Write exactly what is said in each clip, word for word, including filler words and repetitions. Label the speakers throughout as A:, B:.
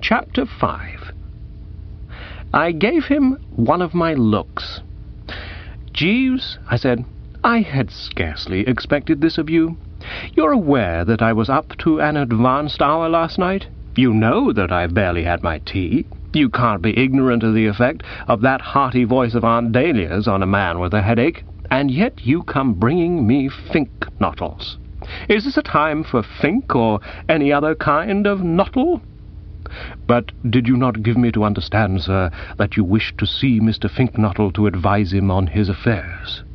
A: Chapter five. I gave him one of my looks. "Jeeves," I said, "I had scarcely expected this of you. You're aware that I was up to an advanced hour last night? You know that I've barely had my tea. You can't be ignorant of the effect of that hearty voice of Aunt Dahlia's on a man with a headache, and yet you come bringing me Fink Nottles. Is this a time for Fink or any other kind of Nottle?" "But did you not give me to understand, sir, that you wished to see Mister Finknottle to advise him on his affairs?"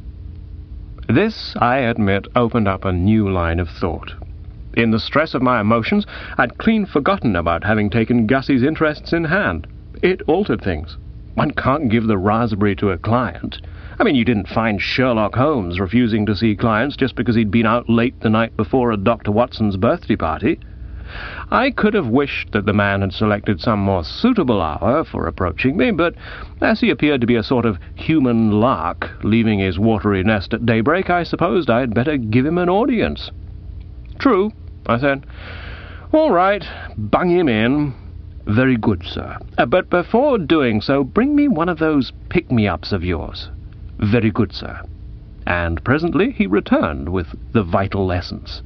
A: This, I admit, opened up a new line of thought. In the stress of my emotions, I'd clean forgotten about having taken Gussie's interests in hand. It altered things. One can't give the raspberry to a client. I mean, you didn't find Sherlock Holmes refusing to see clients just because he'd been out late the night before at Doctor Watson's birthday party. I could have wished that the man had selected some more suitable hour for approaching me, but as he appeared to be a sort of human lark leaving his watery nest at daybreak, I supposed I'd better give him an audience. "True," I said. "All right, bung him in." "Very good, sir. Uh, but before doing so, bring me one of those pick-me-ups of yours." "Very good, sir." And presently he returned with the vital essence.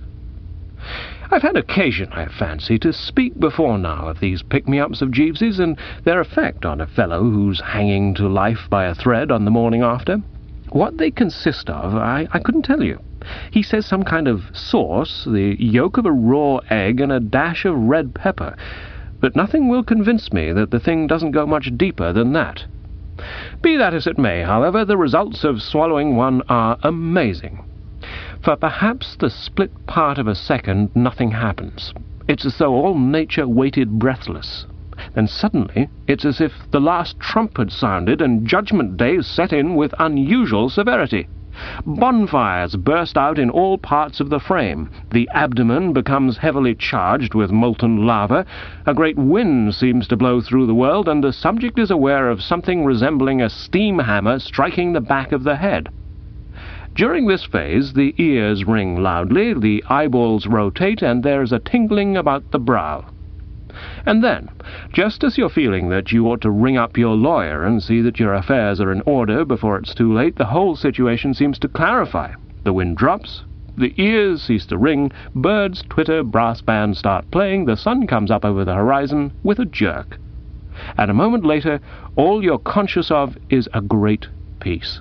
A: I've had occasion, I fancy, to speak before now of these pick-me-ups of Jeeves's and their effect on a fellow who's hanging to life by a thread on the morning after. What they consist of, I, I couldn't tell you. He says some kind of sauce, the yolk of a raw egg, and a dash of red pepper, but nothing will convince me that the thing doesn't go much deeper than that. Be that as it may, however, the results of swallowing one are amazing. For perhaps the split part of a second nothing happens. It's as though all nature waited breathless. Then suddenly it's as if the last trump had sounded and Judgment Day set in with unusual severity. Bonfires burst out in all parts of the frame. The abdomen becomes heavily charged with molten lava. A great wind seems to blow through the world, and the subject is aware of something resembling a steam hammer striking the back of the head. During this phase, the ears ring loudly, the eyeballs rotate, and there's a tingling about the brow. And then, just as you're feeling that you ought to ring up your lawyer and see that your affairs are in order before it's too late, the whole situation seems to clarify. The wind drops, the ears cease to ring, birds twitter, brass bands start playing, the sun comes up over the horizon with a jerk. And a moment later, all you're conscious of is a great peace.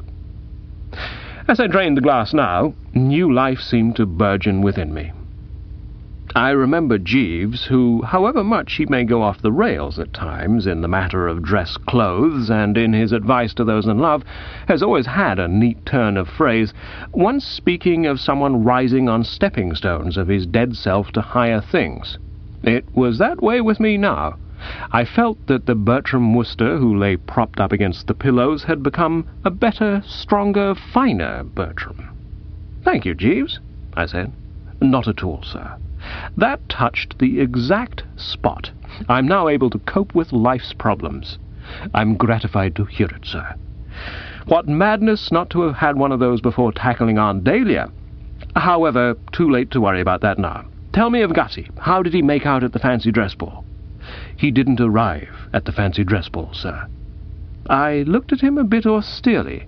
A: As I drained the glass now, new life seemed to burgeon within me. I remember Jeeves, who, however much he may go off the rails at times in the matter of dress clothes and in his advice to those in love, has always had a neat turn of phrase, once speaking of someone rising on stepping stones of his dead self to higher things. It was that way with me now. I felt that the Bertram Wooster who lay propped up against the pillows had become a better, stronger, finer Bertram. "Thank you, Jeeves," I said. "Not at all, sir. That touched the exact spot. I'm now able to cope with life's problems. I'm gratified to hear it, sir. What madness not to have had one of those before tackling Aunt Dahlia. However, too late to worry about that now. Tell me of Gussie. How did he make out at the fancy dress ball?" "He didn't arrive at the fancy dress ball, sir." I looked at him a bit austerely.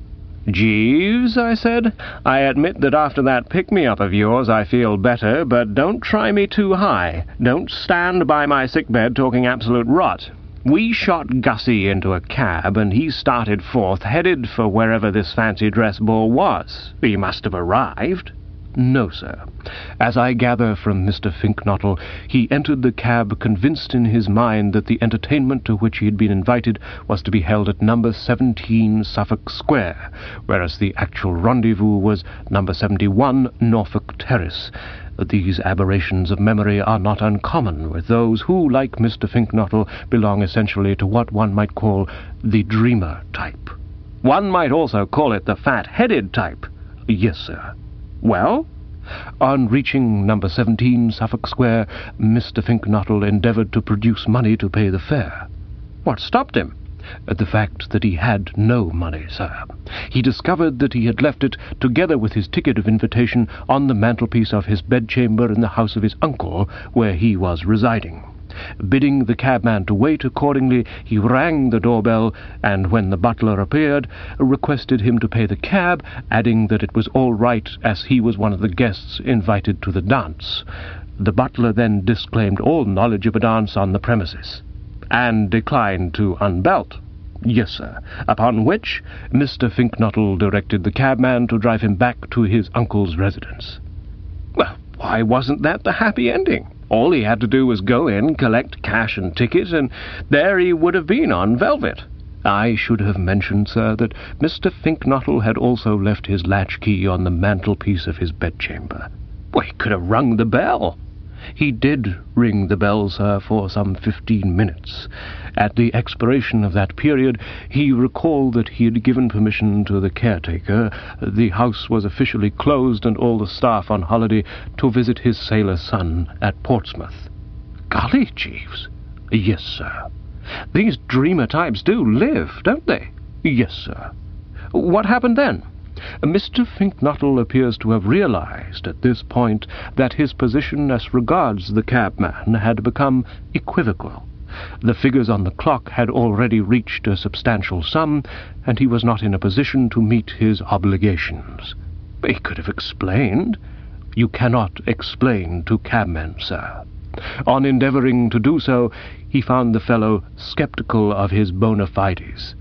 A: "Jeeves," I said, "I admit that after that pick-me-up of yours I feel better, but don't try me too high. Don't stand by my sickbed talking absolute rot. We shot Gussie into a cab, and he started forth, headed for wherever this fancy dress ball was. He must have arrived." "No, sir. As I gather from Mister Finknottle, he entered the cab convinced in his mind that the entertainment to which he had been invited was to be held at number seventeen Suffolk Square, whereas the actual rendezvous was number seventy-one Norfolk Terrace. These aberrations of memory are not uncommon with those who, like Mister Finknottle, belong essentially to what one might call the dreamer type." "One might also call it the fat-headed type." "Yes, sir." "Well?" "On reaching number seventeen Suffolk Square, Mister Finknottle endeavoured to produce money to pay the fare." "What stopped him?" "The fact that he had no money, sir. He discovered that he had left it, together with his ticket of invitation, on the mantelpiece of his bedchamber in the house of his uncle, where he was residing. Bidding the cabman to wait accordingly, he rang the doorbell, and when the butler appeared, requested him to pay the cab, adding that it was all right as he was one of the guests invited to the dance. The butler then disclaimed all knowledge of a dance on the premises, and declined to unbelt. Yes, sir. Upon which Mister Finknottle directed the cabman to drive him back to his uncle's residence. Well, why wasn't that the happy ending? All he had to do was go in, collect cash and ticket, and there he would have been on velvet. I should have mentioned, sir, that Mister Finknottle had also left his latchkey on the mantelpiece of his bedchamber. Well, he could have rung the bell. He did ring the bell, sir, for some fifteen minutes. At the expiration of that period, he recalled that he had given permission to the caretaker, the house was officially closed and all the staff on holiday, to visit his sailor son at Portsmouth. Golly, Jeeves. Yes, sir. These dreamer types do live, don't they? Yes, sir. What happened then? Mister Finknottle appears to have realized at this point that his position as regards the cabman had become equivocal. The figures on the clock had already reached a substantial sum, and he was not in a position to meet his obligations. He could have explained. You cannot explain to cabmen, sir. On endeavouring to do so, he found the fellow sceptical of his bona fides.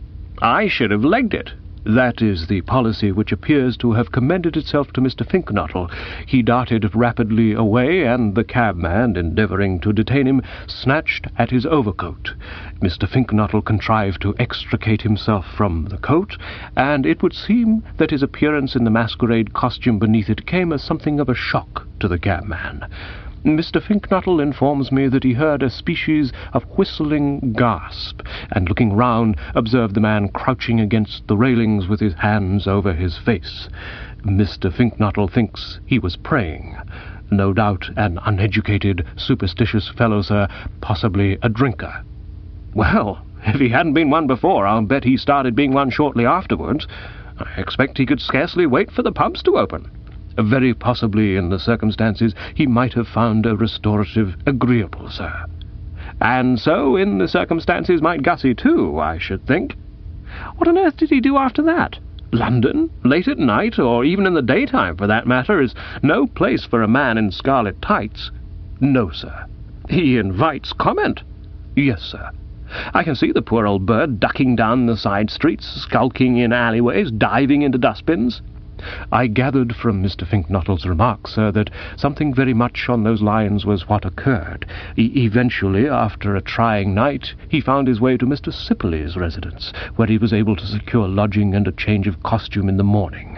A: I should have legged it. That is the policy which appears to have commended itself to Mister Finknottle. He darted rapidly away, and the cabman, endeavouring to detain him, snatched at his overcoat. Mister Finknottle contrived to extricate himself from the coat, and it would seem that his appearance in the masquerade costume beneath it came as something of a shock to the cabman. Mister Finknottle informs me that he heard a species of whistling gasp, and looking round, observed the man crouching against the railings with his hands over his face. Mister Finknottle thinks he was praying. No doubt an uneducated, superstitious fellow, sir, possibly a drinker. Well, if he hadn't been one before, I'll bet he started being one shortly afterwards. I expect he could scarcely wait for the pubs to open. Very possibly, in the circumstances, he might have found a restorative agreeable, sir. And so, in the circumstances, might Gussie, too, I should think. What on earth did he do after that? London, late at night, or even in the daytime, for that matter, is no place for a man in scarlet tights. No, sir. He invites comment. Yes, sir. I can see the poor old bird ducking down the side streets, skulking in alleyways, diving into dustbins. I gathered from Mister Finknottle's remarks, sir, that something very much on those lines was what occurred. E- eventually, after a trying night, he found his way to Mister Sipley's residence, where he was able to secure lodging and a change of costume in the morning.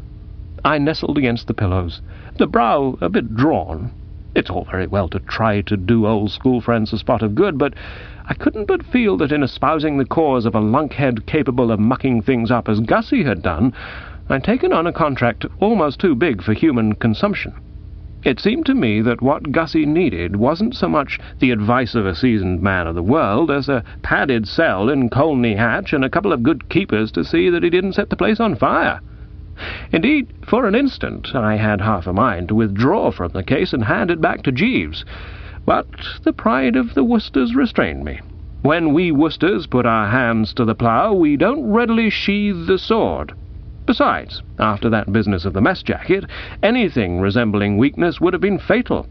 A: I nestled against the pillows, the brow a bit drawn. It's all very well to try to do old school friends a spot of good, but I couldn't but feel that in espousing the cause of a lunkhead capable of mucking things up as Gussie had done, I'd taken on a contract almost too big for human consumption. It seemed to me that what Gussie needed wasn't so much the advice of a seasoned man of the world as a padded cell in Colney Hatch and a couple of good keepers to see that he didn't set the place on fire. Indeed, for an instant, I had half a mind to withdraw from the case and hand it back to Jeeves, but the pride of the Worcesters restrained me. When we Worcesters put our hands to the plough, we don't readily sheathe the sword. Besides, after that business of the mess jacket, anything resembling weakness would have been fatal.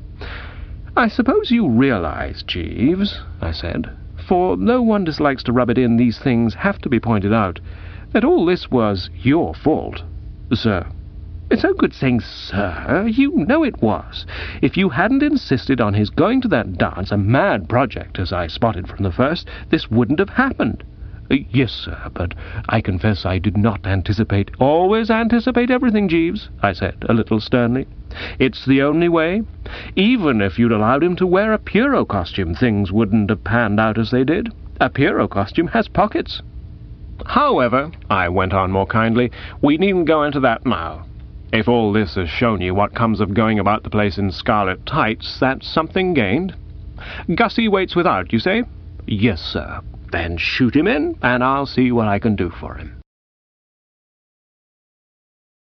A: I suppose you realize, Jeeves, I said, for though one dislikes to rub it in, these things have to be pointed out, that all this was your fault. Sir. It's no good saying sir. You know it was. If you hadn't insisted on his going to that dance, a mad project, as I spotted from the first, this wouldn't have happened. Yes, sir, but I confess I did not anticipate— Always anticipate everything, Jeeves, I said, a little sternly. It's the only way. Even if you'd allowed him to wear a Pierrot costume, things wouldn't have panned out as they did. A Pierrot costume has pockets. However, I went on more kindly, we needn't go into that now. If all this has shown you what comes of going about the place in scarlet tights, that's something gained. Gussie waits without, you say? Yes, sir. Then shoot him in, and I'll see what I can do for him.